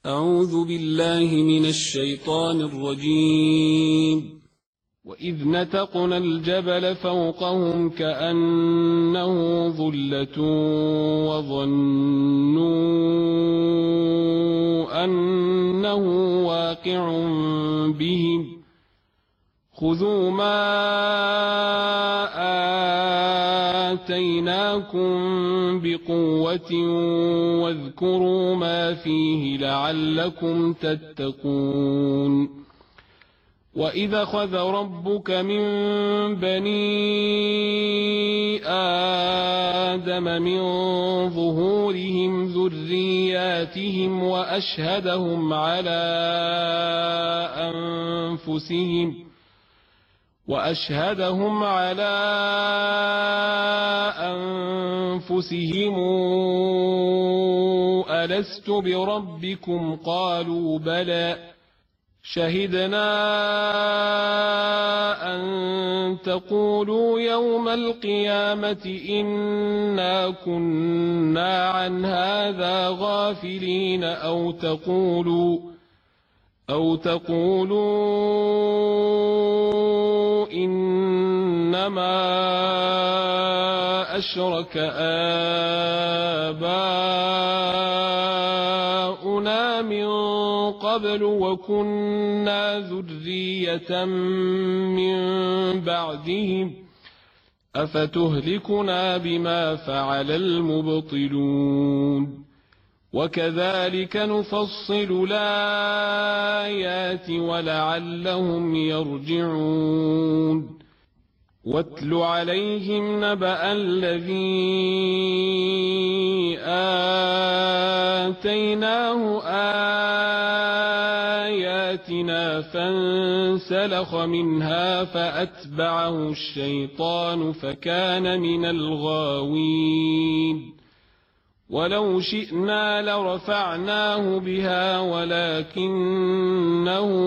أعوذ بالله من الشيطان الرجيم. وإذ نتقنا الجبل فوقهم كأنه ظلة وظنوا أنه واقع بهم خذوا ما آتيناكم بقوة واذكروا ما فيه لعلكم تتقون. وإذ أخذ ربك من بني آدم من ظهورهم ذرياتهم وأشهدهم على أنفسهم ألست بربكم قالوا بلى شهدنا أن تقولوا يوم القيامة إنا كنا عن هذا غافلين أو تقولوا إنما أشرك آباؤنا من قبل وكنا ذرية من بعدهم أفتهلكنا بما فعل المبطلون. وكذلك نفصل الآيات ولعلهم يرجعون. واتل عليهم نبأ الذي آتيناه آياتنا فانسلخ منها فأتبعه الشيطان فكان من الغاوين. ولو شئنا لرفعناه بها ولكنه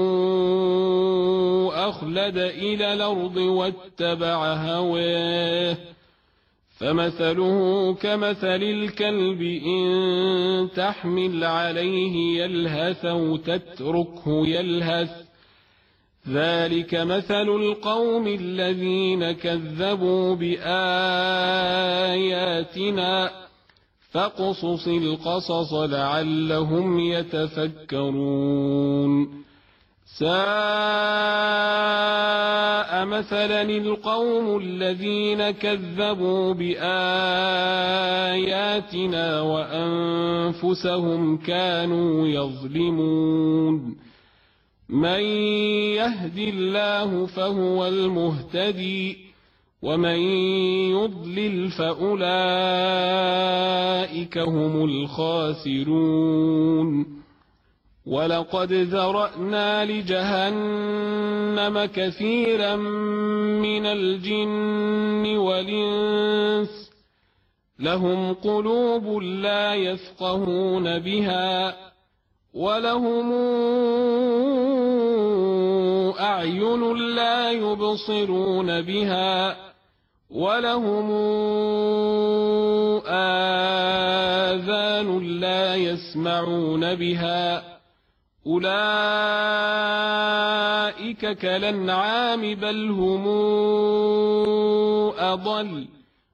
أخلد إلى الأرض واتبع هواه فمثله كمثل الكلب إن تحمل عليه يلهث أو تتركه يلهث ذلك مثل القوم الذين كذبوا بآياتنا فاقصص القصص لعلهم يتفكرون. ساء مثلا القوم الذين كذبوا بآياتنا وأنفسهم كانوا يظلمون. من يهد الله فهو المهتدي ومن يضلل فأولئك هم الخاسرون. ولقد ذرأنا لجهنم كثيرا من الجن والإنس لهم قلوب لا يفقهون بها ولهم أعين لا يبصرون بها ولهم آذان لا يسمعون بها أولئك كالأنعام بل هم أضل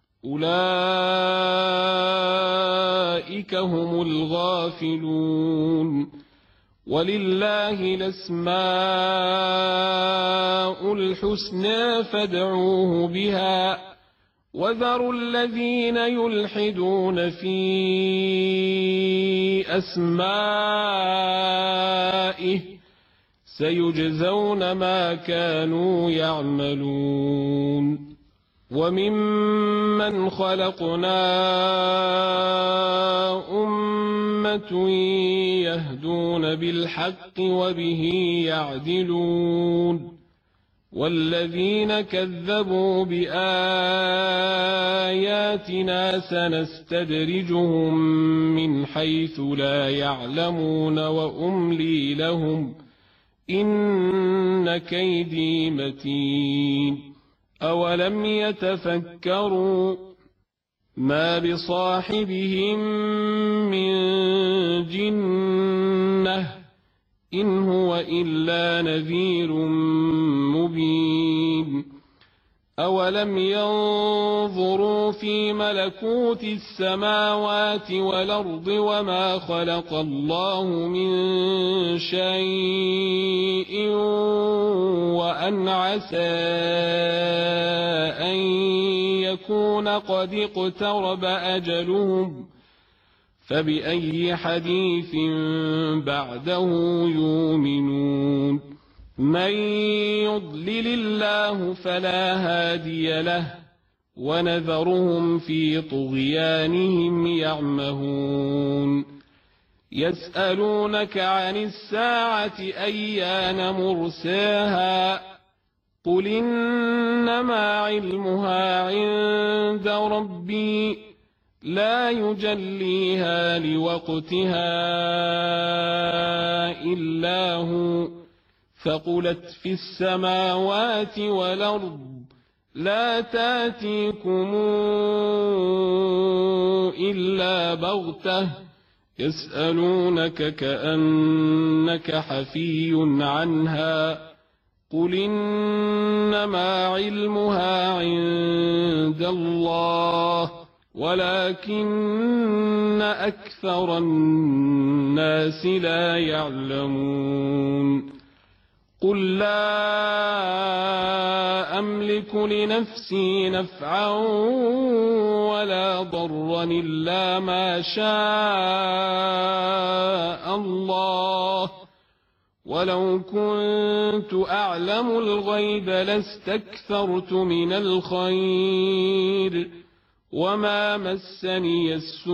أولئك هم الغافلون. ولله الأسماء الحسنى فادعوه بها وذروا الذين يلحدون في أسمائه سيجزون ما كانوا يعملون. وممن خلقنا أمة يهدون بالحق وبه يعدلون. والذين كذبوا بآياتنا سنستدرجهم من حيث لا يعلمون وأملي لهم إن كيدي متين. أولم يتفكروا ما بصاحبهم من جنة إن هو إلا نذير مبين أولم ينظروا في ملكوت السماوات والأرض وما خلق الله من شيء وأن عسى أن يكون قد اقترب أجلهم فبأي حديث بعده يؤمنون من يضلل الله فلا هادي له ونذرهم في طغيانهم يعمهون يسألونك عن الساعة أيان مرساها قل إنما علمها عند ربي لا يجليها لوقتها إلا هو ثقلت في السماوات والأرض لا تاتيكم إلا بغتة يسألونك كأنك حفي عنها قل إنما علمها عند الله ولكن أكثر الناس لا يعلمون قل لا أملك لنفسي نفعا ولا ضرا إلا ما شاء الله ولو كنت أعلم الغيب لاستكثرت من الخير وما مسني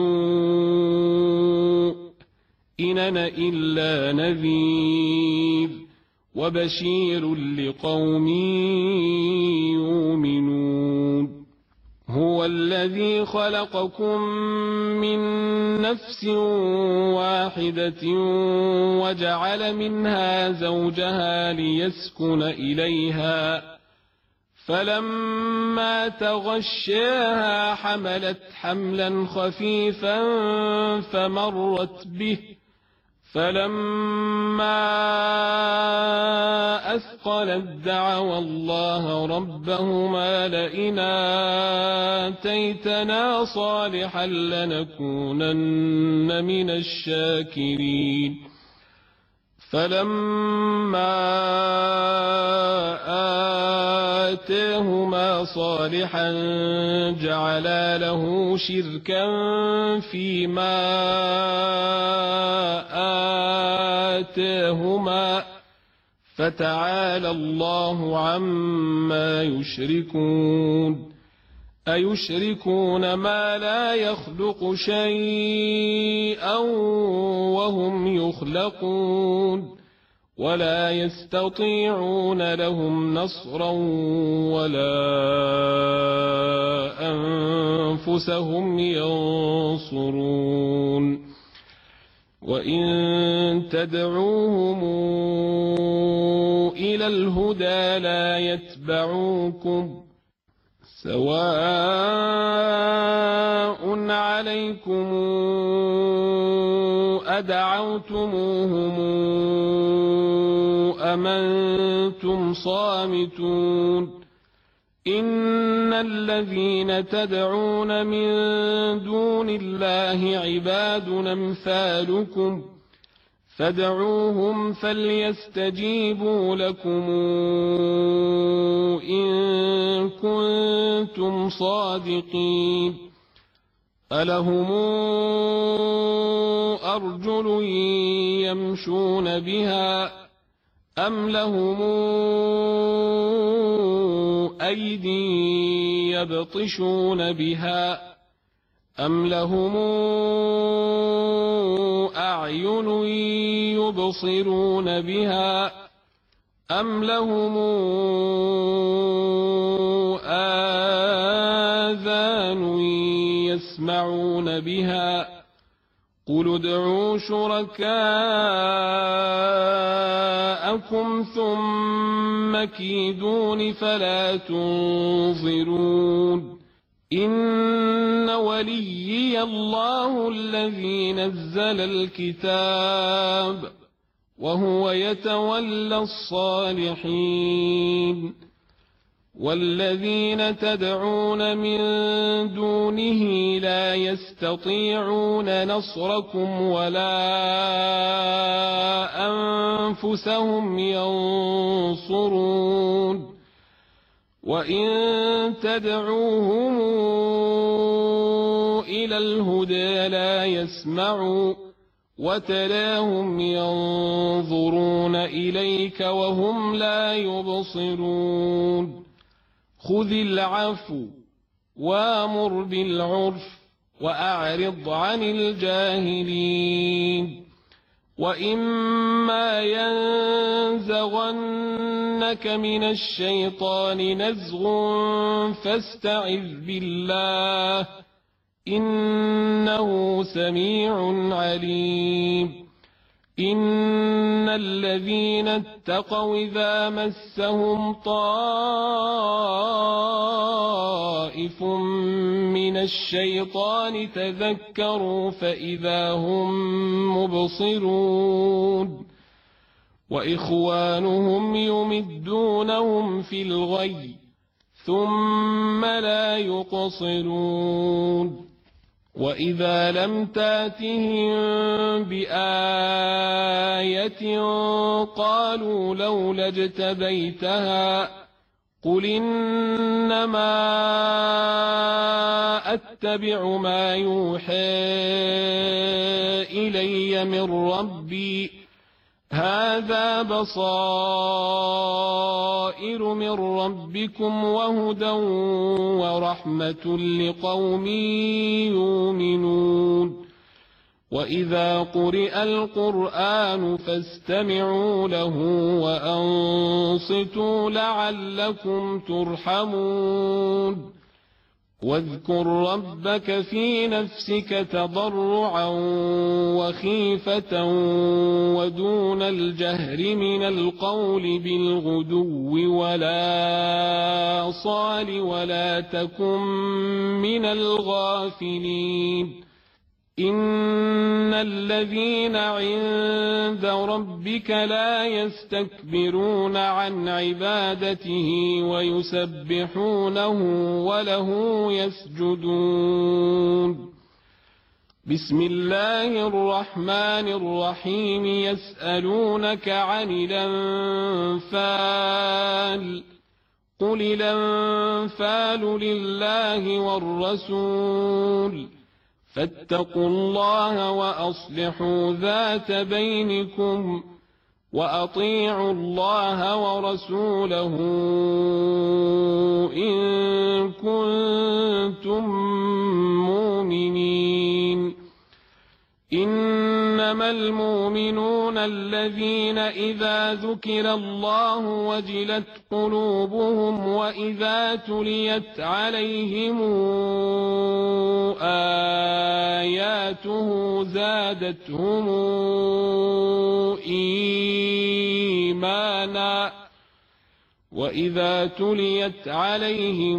السوء إن أنا إلا نذير وبشير لقوم يؤمنون هو الذي خلقكم من نفس واحدة وجعل منها زوجها ليسكن إليها فلما تغشاها حملت حملا خفيفا فمرت به فلما أثقلت دعوا الله ربهما لئن آتيتنا صالحا لنكونن من الشاكرين فلما آتاهما صالحا جعلا له شركا فيما آتاهما فتعالى الله عما يشركون أيشركون ما لا يخلق شيئا وهم يخلقون ولا يستطيعون لهم نصرا ولا أنفسهم ينصرون وإن تدعوهم إلى الهدى لا يتبعوكم سواء عليكم أدعوتموهم أم أنتم صامتون إن الذين تدعون من دون الله عباد أمثالكم فادعوهم فليستجيبوا لكم إن كنتم صادقين ألهم أرجل يمشون بها أم لهم أيدي يبطشون بها أم لهم أعين يبصرون بها أم لهم آذان يسمعون بها قل ادعوا شركاءكم ثم كيدون فلا تنظرون إن وليي الله الذي نزل الكتاب وهو يتولى الصالحين. والذين تدعون من دونه لا يستطيعون نصركم ولا أنفسهم ينصرون. وإن تدعوهم إلى الهدى لا يسمعوا وتراهم ينظرون إليك وهم لا يبصرون. خذ العفو وامر بالعرف وأعرض عن الجاهلين. وإما ينزغنك من الشيطان نزغ فاستعذ بالله إنه سميع عليم. إن الذين اتقوا إذا مسهم طائف من الشيطان تذكروا فإذا هم مبصرون. وإخوانهم يمدونهم في الغي ثم لا يقصرون. وإذا لم تاتهم بآية قالوا لولا اجتبيتها قل إنما أتبع ما يوحى إلي من ربي هذا بصائر من ربكم وهدى ورحمة لقوم يؤمنون. وإذا قرئ القرآن فاستمعوا له وأنصتوا لعلكم ترحمون. واذكر ربك في نفسك تضرعا وخيفة ودون الجهر من القول بالغدو ولا صال ولا تكن من الغافلين. إن الذين عند ربك لا يستكبرون عن عبادته ويسبحونه وله يسجدون. بسم الله الرحمن الرحيم. يسألونك عن الأنفال قل الأنفال لله والرسول فاتقوا الله وأصلحوا ذات بينكم وأطيعوا الله ورسوله إن كنتم مؤمنين. إنما المؤمنون الذين إذا ذكر الله وجلت قلوبهم وإذا تليت عليهم آياته زادتهم إيمانا وإذا تليت عليهم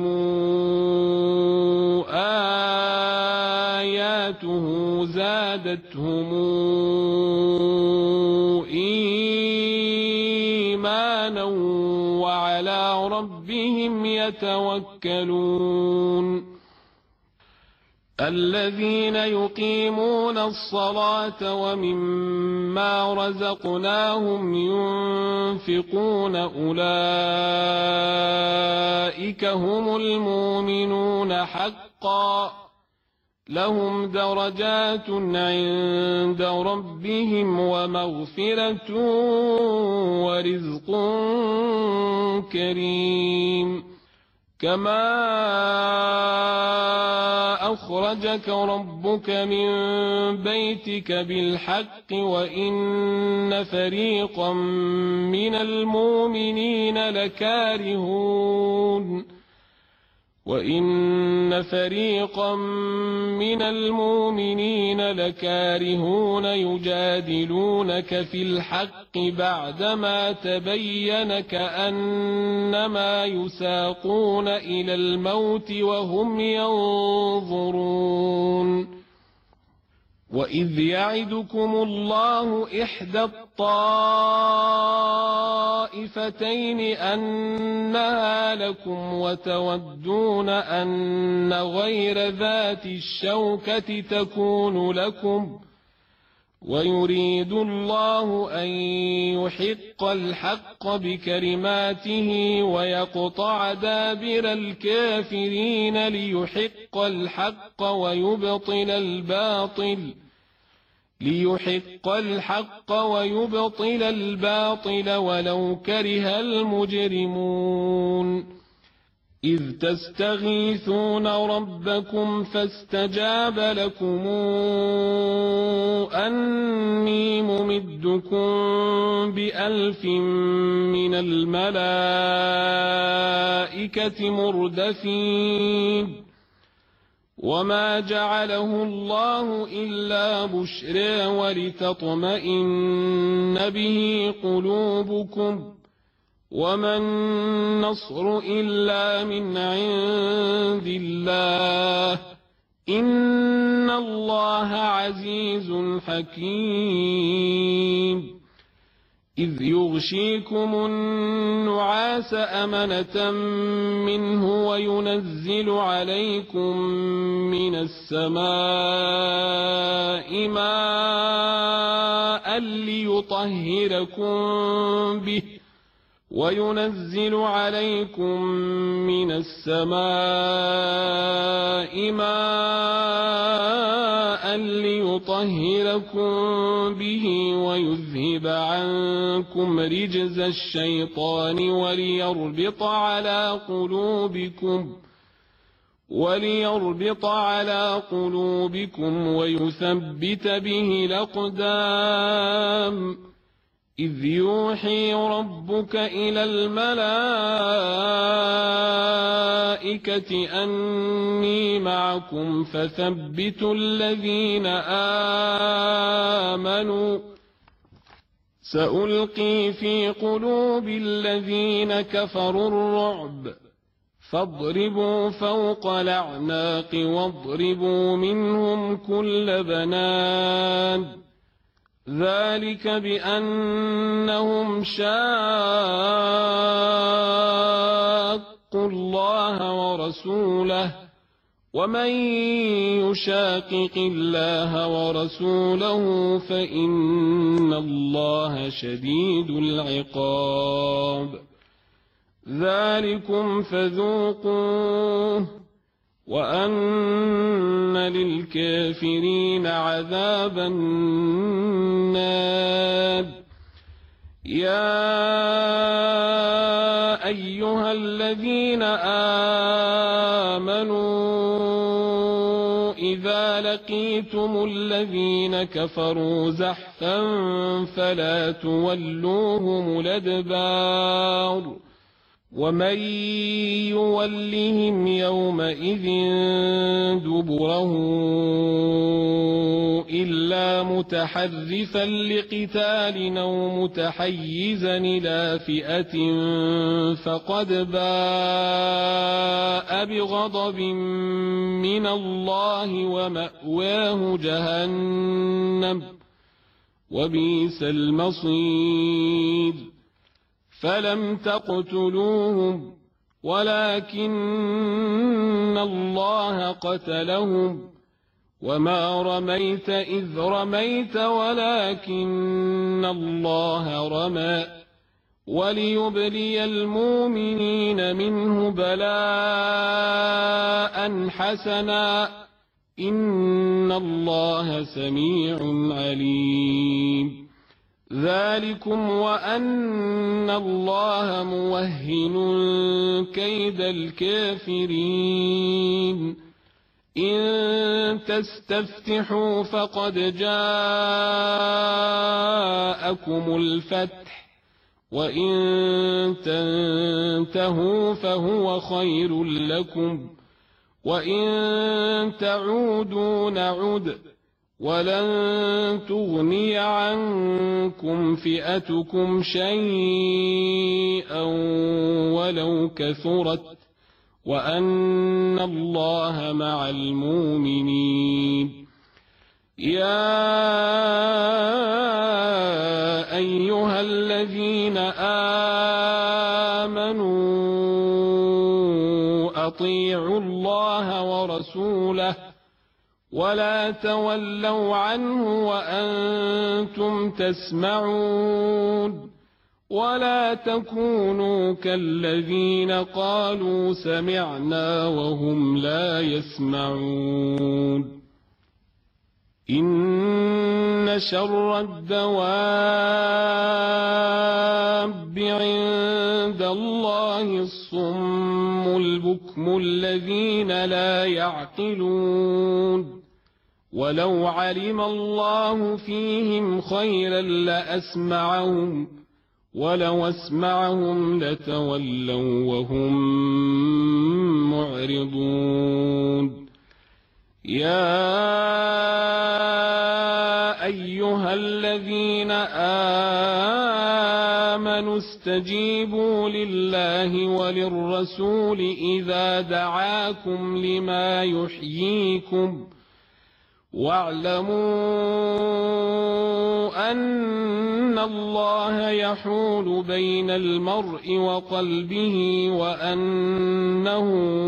آياته زادتهم إيمانا وعلى ربهم يتوكلون. الذين يقيمون الصلاة ومما رزقناهم ينفقون أولئك هم المؤمنون حقا لهم درجات عند ربهم ومغفرة ورزق كريم. كما أخرجك ربك من بيتك بالحق وإن فريقا من المؤمنين لكارهون يجادلونك في الحق بعدما تبين كأنما يساقون إلى الموت وهم ينظرون. وإذ يعدكم الله إحدى الطائفتين أنها لكم وتودون أن غير ذات الشوكة تكون لكم ويريد الله أن يحق الحق بكلماته ويقطع دابر الكافرين ليحق الحق ويبطل الباطل ولو كره المجرمون إذ تستغيثون ربكم فاستجاب لكم أني ممدكم ب1000 من الملائكة مردفين وما جعله الله إلا بشرى ولتطمئن به قلوبكم وما النصر إلا من عند الله إن الله عزيز حكيم إذ يغشيكم النعاس أمنة منه وينزل عليكم من السماء ماء ليطهركم به ويذهب عنكم رجز الشيطان وليربط على قلوبكم ويثبت به الأقدام إذ يوحي ربك إلى الملائكة أني معكم فثبتوا الذين آمنوا سألقي في قلوب الذين كفروا الرعب فاضربوا فوق الأعناق واضربوا منهم كل بنان ذلك بأنهم شاقوا الله ورسوله ومن يشاقق الله ورسوله فإن الله شديد العقاب ذلكم فذوقوه وأن للكافرين عذاب النار يا أيها الذين آمنوا إذا لقيتم الذين كفروا زحفا فلا تولوهم الأدبار ومن يولهم يومئذ دبره إلا متحرفا لقتال أو متحيزا إلى فئة فقد باء بغضب من الله ومأواه جهنم وبئس المصير فلم تقتلوهم ولكن الله قتلهم وما رميت إذ رميت ولكن الله رمى وليبلي المؤمنين منه بلاء حسنا إن الله سميع عليم ذلكم وأن الله موهن كيد الكافرين إن تستفتحوا فقد جاءكم الفتح وإن تنتهوا فهو خير لكم وإن تعودوا نعد ولن تغني عنكم فئتكم شيئا ولو كثرت وأن الله مع المؤمنين يا أيها الذين آمنوا أطيعوا الله ورسوله ولا تولوا عنه وأنتم تسمعون ولا تكونوا كالذين قالوا سمعنا وهم لا يسمعون إن شر الدواب عند الله الصم البكم الذين لا يعقلون ولو علم الله فيهم خيرا لأسمعهم ولو أسمعهم لتولوا وهم معرضون يا أيها الذين آمنوا استجيبوا لله وللرسول إذا دعاكم لما يحييكم واعلموا أن الله يحول بين المرء وقلبه وأنه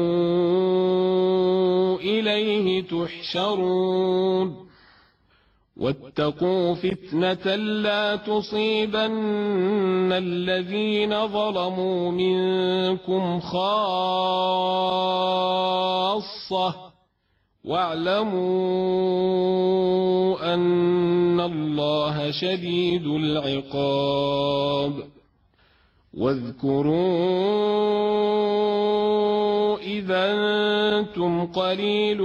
إليه تحشرون واتقوا فتنة لا تصيبن الذين ظلموا منكم خاصة واعلموا أن الله شديد العقاب واذكروا إذا أنتم قليل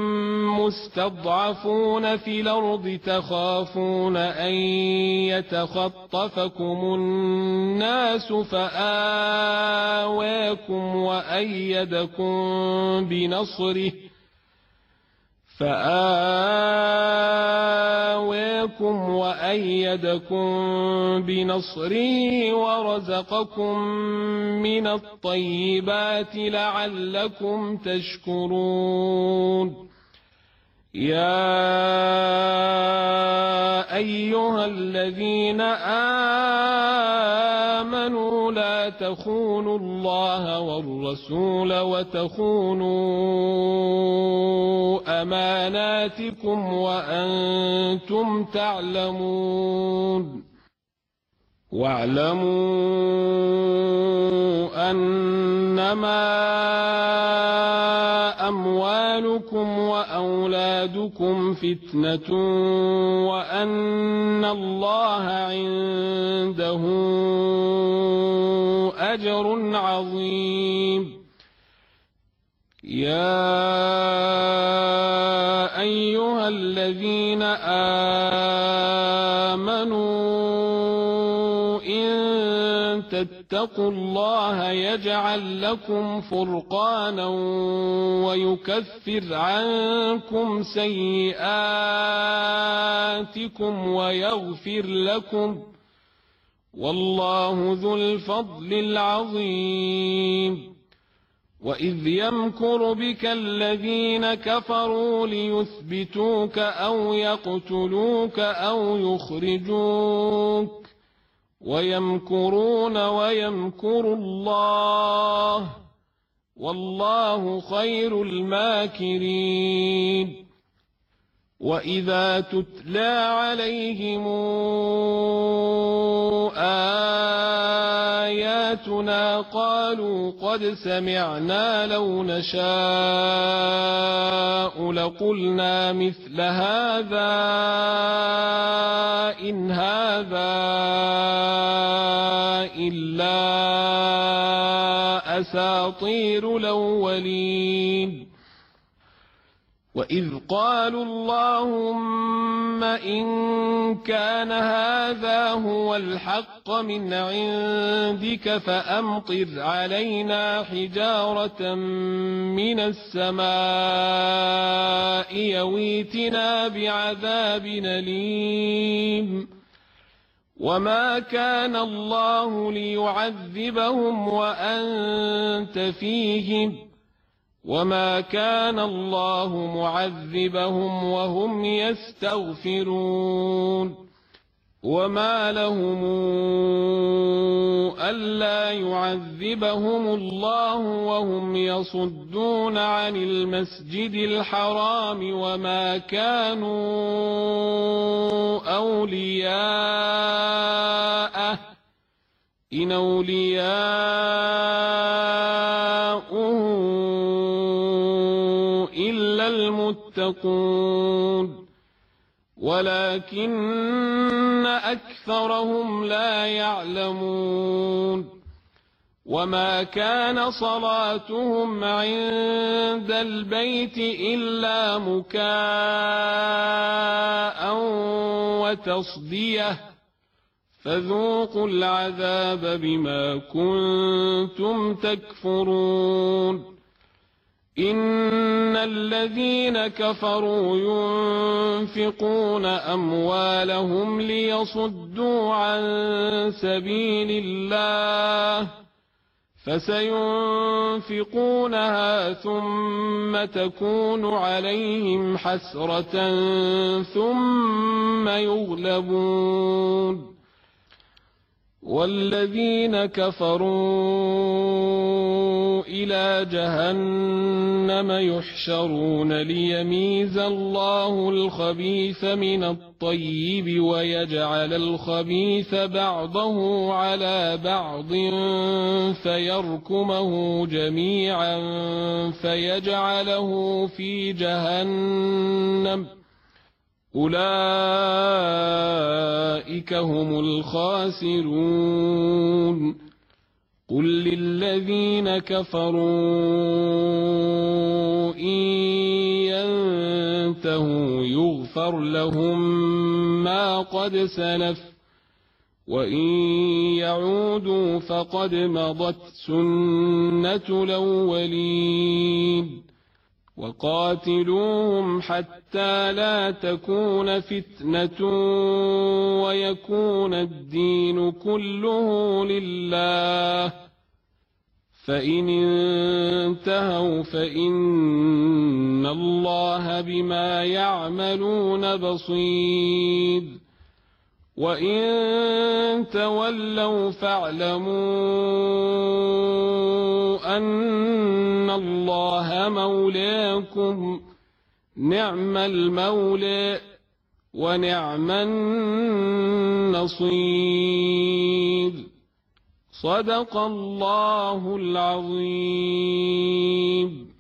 مستضعفون في الأرض تخافون أن يتخطفكم الناس فآواكم وأيدكم بنصره ورزقكم من الطيبات لعلكم تشكرون يا أيها الذين آمنوا لا تخونوا الله والرسول وتخونوا أماناتكم وأنتم تعلمون واعلموا أنما أموالكم وأولادكم فتنة وأن الله عنده أجر عظيم يا أيها الذين آمنوا تتقوا الله يجعل لكم فرقانا ويكفر عنكم سيئاتكم ويغفر لكم والله ذو الفضل العظيم وإذ يمكر بك الذين كفروا ليثبتوك أو يقتلوك أو يخرجوك ويمكرون ويمكر الله والله خير الماكرين وإذا تتلى عليهم آياتنا قالوا قد سمعنا لو نشاء لقلنا مثل هذا إن هذا إلا أساطير الأولين وإذ قالوا اللهم إن كان هذا هو الحق من عندك فأمطر علينا حجارة من السماء يويتنا بعذاب أليم وما كان الله ليعذبهم وأنت فيهم وما كان الله معذبهم وهم يستغفرون وما لهم ألا يعذبهم الله وهم يصدون عن المسجد الحرام وما كانوا أولياءه إن أولياؤه إلا المتقون ولكن أكثرهم لا يعلمون وما كان صلاتهم عند البيت إلا مكاء وتصدية فذوقوا العذاب بما كنتم تكفرون إن الذين كفروا ينفقون أموالهم ليصدوا عن سبيل الله فسينفقونها ثم تكون عليهم حسرة ثم يغلبون والذين كفروا إلى جهنم يحشرون ليميز الله الخبيث من الطيب ويجعل الخبيث بعضه على بعض فيركمه جميعا فيجعله في جهنم أولئك هم الخاسرون قل للذين كفروا إن ينتهوا يغفر لهم ما قد سلف وإن يعودوا فقد مضت سنة الأولين وقاتلوهم حتى لا تكون فتنة ويكون الدين كله لله فإن انتهوا فإن الله بما يعملون بصير وإن تولوا فاعلموا أن الله مولاكم نعم المولى ونعم النصير صدق الله العظيم.